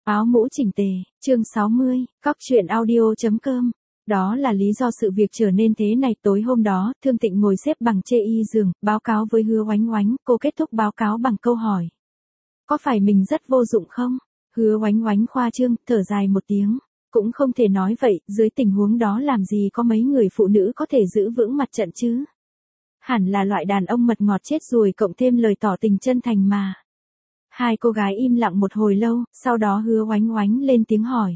Áo mũ chỉnh tề, chương 60, cóc truyện audio.com. Đó là lý do sự việc trở nên thế này. Tối hôm đó, Thương Tịnh ngồi xếp bằng chê y giường, báo cáo với Hứa Oánh Oánh. Cô kết thúc báo cáo bằng câu hỏi: có phải mình rất vô dụng không? Hứa Oánh Oánh khoa trương, thở dài một tiếng. Cũng không thể nói vậy, dưới tình huống đó làm gì có mấy người phụ nữ có thể giữ vững mặt trận chứ. Hẳn là loại đàn ông mật ngọt chết ruồi cộng thêm lời tỏ tình chân thành mà. Hai cô gái im lặng một hồi lâu, sau đó Hứa Oánh Oánh lên tiếng hỏi: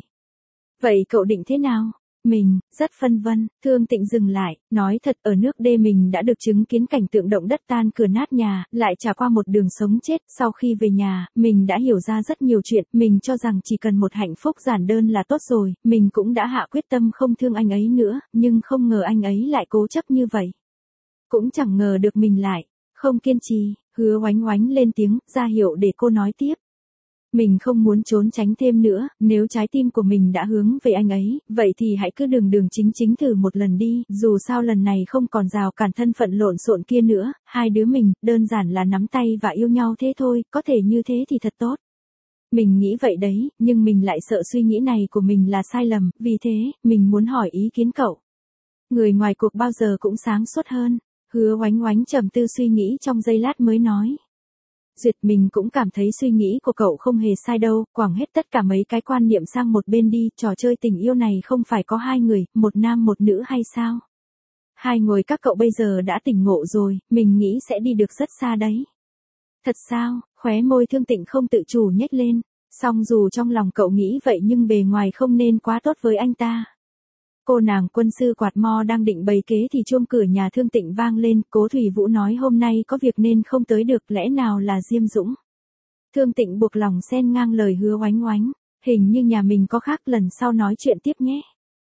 vậy cậu định thế nào? Mình, rất phân vân. Thương Tịnh dừng lại, nói thật, ở nước D mình đã được chứng kiến cảnh tượng động đất tan cửa nát nhà, lại trải qua một đường sống chết. Sau khi về nhà, mình đã hiểu ra rất nhiều chuyện. Mình cho rằng chỉ cần một hạnh phúc giản đơn là tốt rồi. Mình cũng đã hạ quyết tâm không thương anh ấy nữa, nhưng không ngờ anh ấy lại cố chấp như vậy. Cũng chẳng ngờ được mình lại không kiên trì. Hứa Oánh Oánh lên tiếng, ra hiệu để cô nói tiếp. Mình không muốn trốn tránh thêm nữa, nếu trái tim của mình đã hướng về anh ấy, vậy thì hãy cứ đường đường chính chính thử một lần đi, dù sao lần này không còn rào cản thân phận lộn xộn kia nữa, hai đứa mình, đơn giản là nắm tay và yêu nhau thế thôi, có thể như thế thì thật tốt. Mình nghĩ vậy đấy, nhưng mình lại sợ suy nghĩ này của mình là sai lầm, vì thế, mình muốn hỏi ý kiến cậu. Người ngoài cuộc bao giờ cũng sáng suốt hơn. Hứa Oánh Oánh trầm tư suy nghĩ trong giây lát mới nói: Duyệt, mình cũng cảm thấy suy nghĩ của cậu không hề sai đâu, quẳng hết tất cả mấy cái quan niệm sang một bên đi, trò chơi tình yêu này không phải có hai người, một nam một nữ hay sao? Hai người các cậu bây giờ đã tỉnh ngộ rồi, mình nghĩ sẽ đi được rất xa đấy. Thật sao? Khóe môi Thương Tịnh không tự chủ nhếch lên, song dù trong lòng cậu nghĩ vậy nhưng bề ngoài không nên quá tốt với anh ta. Cô nàng quân sư quạt mo đang định bày kế thì chuông cửa nhà Thương Tịnh vang lên. Cố Thủy Vũ nói hôm nay có việc nên không tới được, lẽ nào là Diêm Dũng? Thương Tịnh buộc lòng xen ngang lời Hứa Oánh Oánh: hình như nhà mình có khác, lần sau nói chuyện tiếp nhé.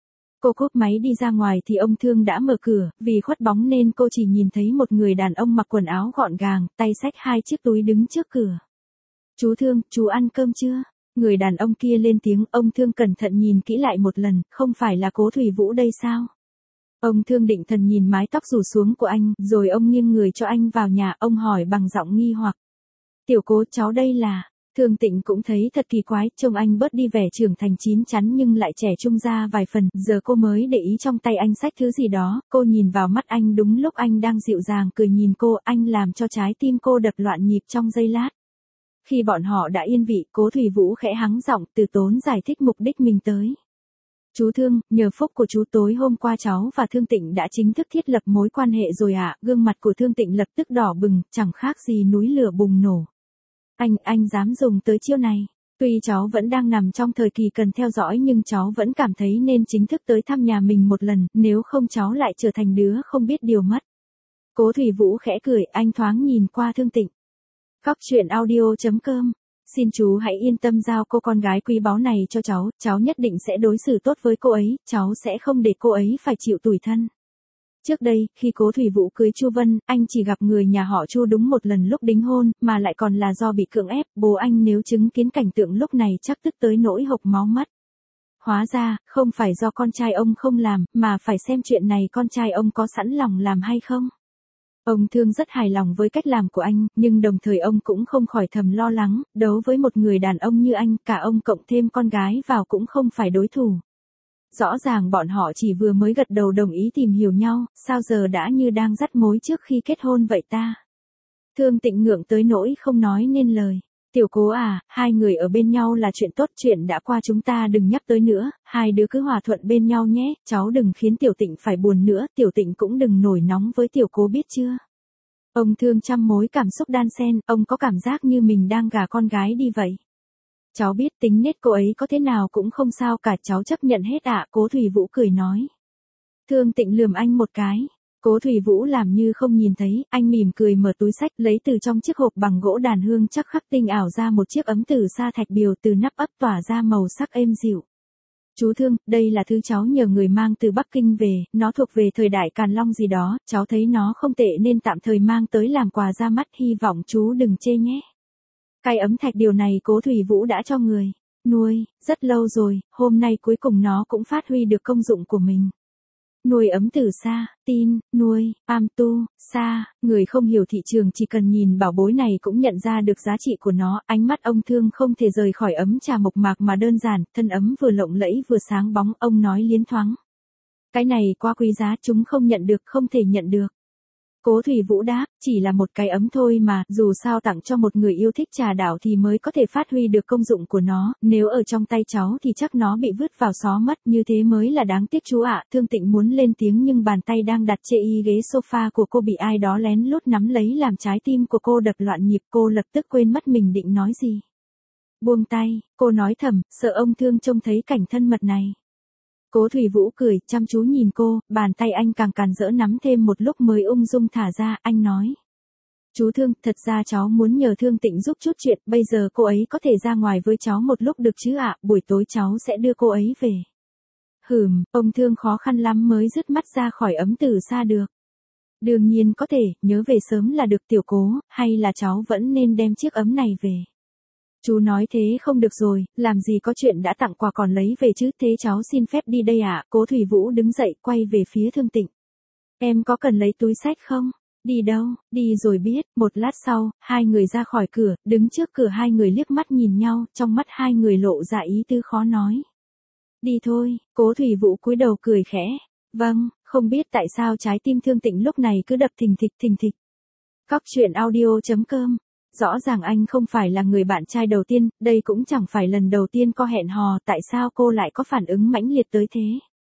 Cô cúp máy đi ra ngoài thì ông Thương đã mở cửa, vì khuất bóng nên cô chỉ nhìn thấy một người đàn ông mặc quần áo gọn gàng, tay xách hai chiếc túi đứng trước cửa. Chú Thương, chú ăn cơm chưa? Người đàn ông kia lên tiếng. Ông Thương cẩn thận nhìn kỹ lại một lần, không phải là Cố Thủy Vũ đây sao? Ông Thương định thần nhìn mái tóc rủ xuống của anh, rồi ông nghiêng người cho anh vào nhà. Ông hỏi bằng giọng nghi hoặc: Tiểu Cố, cháu đây là... Thương Tịnh cũng thấy thật kỳ quái, trông anh bớt đi vẻ trưởng thành chín chắn nhưng lại trẻ trung ra vài phần. Giờ cô mới để ý trong tay anh xách thứ gì đó, cô nhìn vào mắt anh đúng lúc anh đang dịu dàng cười nhìn cô, anh làm cho trái tim cô đập loạn nhịp trong giây lát. Khi bọn họ đã yên vị, Cố Thủy Vũ khẽ hắng giọng từ tốn giải thích mục đích mình tới. Chú Thương, nhờ phúc của chú tối hôm qua cháu và Thương Tịnh đã chính thức thiết lập mối quan hệ rồi ạ. Gương mặt của Thương Tịnh lập tức đỏ bừng, chẳng khác gì núi lửa bùng nổ. Anh dám dùng tới chiêu này. Tuy cháu vẫn đang nằm trong thời kỳ cần theo dõi nhưng cháu vẫn cảm thấy nên chính thức tới thăm nhà mình một lần, nếu không cháu lại trở thành đứa không biết điều mất. Cố Thủy Vũ khẽ cười, anh thoáng nhìn qua Thương Tịnh. Cóc truyện audio.com. Xin chú hãy yên tâm giao cô con gái quý báu này cho cháu nhất định sẽ đối xử tốt với cô ấy, cháu sẽ không để cô ấy phải chịu tủi thân. Trước đây, khi Cố Thủy Vũ cưới Chu Vân, anh chỉ gặp người nhà họ Chu đúng một lần lúc đính hôn, mà lại còn là do bị cưỡng ép, bố anh nếu chứng kiến cảnh tượng lúc này chắc tức tới nỗi hộc máu mất. Hóa ra, không phải do con trai ông không làm, mà phải xem chuyện này con trai ông có sẵn lòng làm hay không. Ông Thương rất hài lòng với cách làm của anh, nhưng đồng thời ông cũng không khỏi thầm lo lắng, đấu với một người đàn ông như anh, cả ông cộng thêm con gái vào cũng không phải đối thủ. Rõ ràng bọn họ chỉ vừa mới gật đầu đồng ý tìm hiểu nhau, sao giờ đã như đang dắt mối trước khi kết hôn vậy ta? Thương Tịnh ngượng tới nỗi không nói nên lời. Tiểu Cố à, hai người ở bên nhau là chuyện tốt, chuyện đã qua chúng ta đừng nhắc tới nữa, hai đứa cứ hòa thuận bên nhau nhé, cháu đừng khiến Tiểu Tịnh phải buồn nữa, Tiểu Tịnh cũng đừng nổi nóng với Tiểu Cố biết chưa? Ông Thương trăm mối cảm xúc đan xen, ông có cảm giác như mình đang gả con gái đi vậy. Cháu biết tính nết cô ấy có thế nào cũng không sao cả, cháu chấp nhận hết ạ. Cố Thủy Vũ cười nói. Thương Tịnh lườm anh một cái. Cố Thủy Vũ làm như không nhìn thấy, anh mỉm cười mở túi xách lấy từ trong chiếc hộp bằng gỗ đàn hương chắc khắc tinh ảo ra một chiếc ấm từ sa thạch biều, từ nắp ấp tỏa ra màu sắc êm dịu. Chú Thương, đây là thứ cháu nhờ người mang từ Bắc Kinh về, nó thuộc về thời đại Càn Long gì đó, cháu thấy nó không tệ nên tạm thời mang tới làm quà ra mắt, hy vọng chú đừng chê nhé. Cái ấm thạch điều này Cố Thủy Vũ đã cho người nuôi rất lâu rồi, hôm nay cuối cùng nó cũng phát huy được công dụng của mình. Nuôi ấm từ xa, tin, nuôi, tu, xa, người không hiểu thị trường chỉ cần nhìn bảo bối này cũng nhận ra được giá trị của nó, ánh mắt ông Thương không thể rời khỏi ấm trà mộc mạc mà đơn giản, thân ấm vừa lộng lẫy vừa sáng bóng, ông nói liến thoáng. Cái này quá quý giá, chúng không nhận được, không thể nhận được. Cố Thủy Vũ đáp, chỉ là một cái ấm thôi mà, dù sao tặng cho một người yêu thích trà đảo thì mới có thể phát huy được công dụng của nó, nếu ở trong tay cháu thì chắc nó bị vứt vào xó mất, như thế mới là đáng tiếc chú ạ. Thương Tịnh muốn lên tiếng nhưng bàn tay đang đặt chê y ghế sofa của cô bị ai đó lén lút nắm lấy làm trái tim của cô đập loạn nhịp, cô lập tức quên mất mình định nói gì. Buông tay, cô nói thầm, sợ ông Thương trông thấy cảnh thân mật này. Cố Thủy Vũ cười, chăm chú nhìn cô, bàn tay anh càng càn rỡ nắm thêm một lúc mới ung dung thả ra, anh nói. Chú Thương, thật ra cháu muốn nhờ Thương Tịnh giúp chút chuyện, bây giờ cô ấy có thể ra ngoài với cháu một lúc được chứ ạ, buổi tối cháu sẽ đưa cô ấy về. Ông Thương khó khăn lắm mới dứt mắt ra khỏi ấm từ xa được. Đương nhiên có thể, nhớ về sớm là được Tiểu Cố, hay là cháu vẫn nên đem chiếc ấm này về. Chú nói thế không được rồi, làm gì có chuyện đã tặng quà còn lấy về chứ, thế cháu xin phép đi đây ạ. Cố Thủy Vũ đứng dậy quay về phía Thương Tịnh. Em có cần lấy túi xách không? Đi đâu? Đi rồi biết. Một lát sau, hai người ra khỏi cửa, đứng trước cửa hai người liếc mắt nhìn nhau, trong mắt hai người lộ ra ý tứ khó nói. Đi thôi, Cố Thủy Vũ cúi đầu cười khẽ. Vâng, không biết tại sao trái tim Thương Tịnh lúc này cứ đập thình thịch. Cóc truyện audio.com. Rõ ràng anh không phải là người bạn trai đầu tiên, đây cũng chẳng phải lần đầu tiên có hẹn hò, tại sao cô lại có phản ứng mãnh liệt tới thế?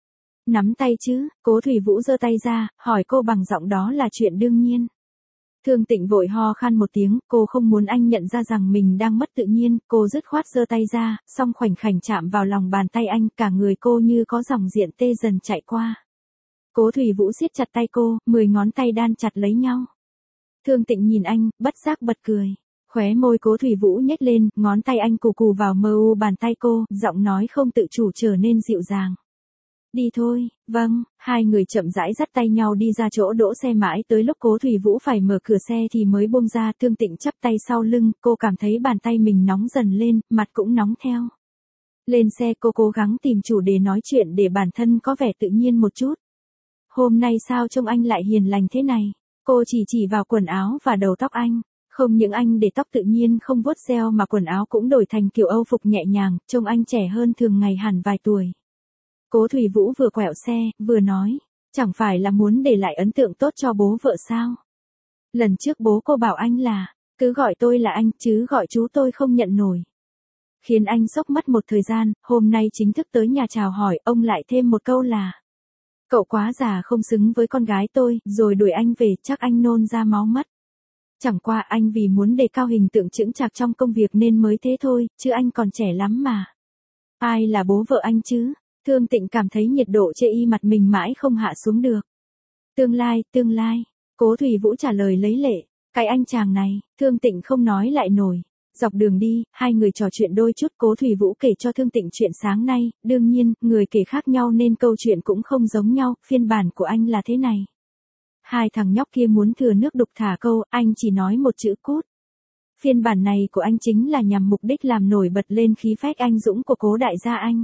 Nắm tay chứ, Cố Thủy Vũ giơ tay ra, hỏi cô bằng giọng đó là chuyện đương nhiên. Thương Tịnh vội ho khan một tiếng, cô không muốn anh nhận ra rằng mình đang mất tự nhiên, cô dứt khoát giơ tay ra, song khoảnh khảnh chạm vào lòng bàn tay anh, cả người cô như có dòng điện tê dần chạy qua. Cố Thủy Vũ siết chặt tay cô, 10 ngón tay đan chặt lấy nhau. Thương Tịnh nhìn anh, bất giác bật cười. Khóe môi Cố Thủy Vũ nhếch lên, ngón tay anh cù cù vào mờ u bàn tay cô, giọng nói không tự chủ trở nên dịu dàng. Đi thôi, vâng, hai người chậm rãi dắt tay nhau đi ra chỗ đỗ xe mãi tới lúc Cố Thủy Vũ phải mở cửa xe thì mới buông ra. Thương Tịnh chắp tay sau lưng, cô cảm thấy bàn tay mình nóng dần lên, mặt cũng nóng theo. Lên xe cô cố gắng tìm chủ đề nói chuyện để bản thân có vẻ tự nhiên một chút. Hôm nay sao trông anh lại hiền lành thế này? Cô chỉ vào quần áo và đầu tóc anh. Không những anh để tóc tự nhiên không vuốt gel mà quần áo cũng đổi thành kiểu Âu phục nhẹ nhàng, trông anh trẻ hơn thường ngày hẳn vài tuổi. Cố Thủy Vũ vừa quẹo xe, vừa nói, chẳng phải là muốn để lại ấn tượng tốt cho bố vợ sao? Lần trước bố cô bảo anh là, cứ gọi tôi là anh chứ gọi chú tôi không nhận nổi. Khiến anh sốc mất một thời gian, hôm nay chính thức tới nhà chào hỏi, ông lại thêm một câu là, cậu quá già không xứng với con gái tôi, rồi đuổi anh về, chắc anh nôn ra máu mất. Chẳng qua anh vì muốn đề cao hình tượng chững chạc trong công việc nên mới thế thôi, chứ anh còn trẻ lắm mà. Ai là bố vợ anh chứ? Thương Tịnh cảm thấy nhiệt độ chê y mặt mình mãi không hạ xuống được. Tương lai, Cố Thủy Vũ trả lời lấy lệ, cái anh chàng này, Thương Tịnh không nói lại nổi. Dọc đường đi, hai người trò chuyện đôi chút, Cố Thủy Vũ kể cho Thương Tịnh chuyện sáng nay, đương nhiên, người kể khác nhau nên câu chuyện cũng không giống nhau, phiên bản của anh là thế này. Hai thằng nhóc kia muốn thừa nước đục thả câu, anh chỉ nói một chữ cút. Phiên bản này của anh chính là nhằm mục đích làm nổi bật lên khí phách anh dũng của Cố đại gia anh.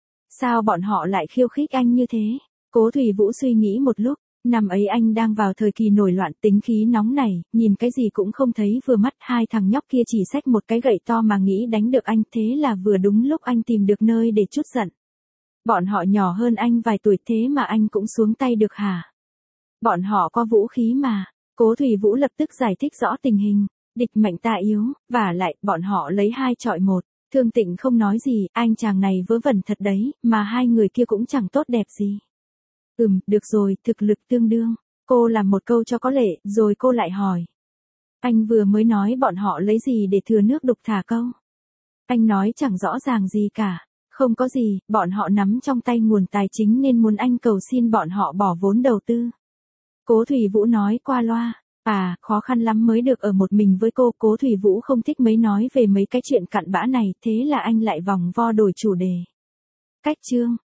Sao bọn họ lại khiêu khích anh như thế? Cố Thủy Vũ suy nghĩ một lúc, năm ấy anh đang vào thời kỳ nổi loạn tính khí nóng này, nhìn cái gì cũng không thấy vừa mắt, hai thằng nhóc kia chỉ xách một cái gậy to mà nghĩ đánh được anh, thế là vừa đúng lúc anh tìm được nơi để trút giận. Bọn họ nhỏ hơn anh vài tuổi thế mà anh cũng xuống tay được hả? Bọn họ có vũ khí mà. Cố Thủy Vũ lập tức giải thích rõ tình hình, địch mạnh ta yếu, vả lại, bọn họ lấy 2 chọi 1. Thương Tịnh không nói gì, anh chàng này vớ vẩn thật đấy, mà hai người kia cũng chẳng tốt đẹp gì. Được rồi, thực lực tương đương. Cô làm một câu cho có lệ, rồi cô lại hỏi. Anh vừa mới nói bọn họ lấy gì để thừa nước đục thả câu? Anh nói chẳng rõ ràng gì cả. Không có gì, bọn họ nắm trong tay nguồn tài chính nên muốn anh cầu xin bọn họ bỏ vốn đầu tư. Cố Thủy Vũ nói qua loa. Khó khăn lắm mới được ở một mình với cô. Cố Thủy Vũ không thích mấy nói về mấy cái chuyện cặn bã này, thế là anh lại vòng vo đổi chủ đề. Cách chương.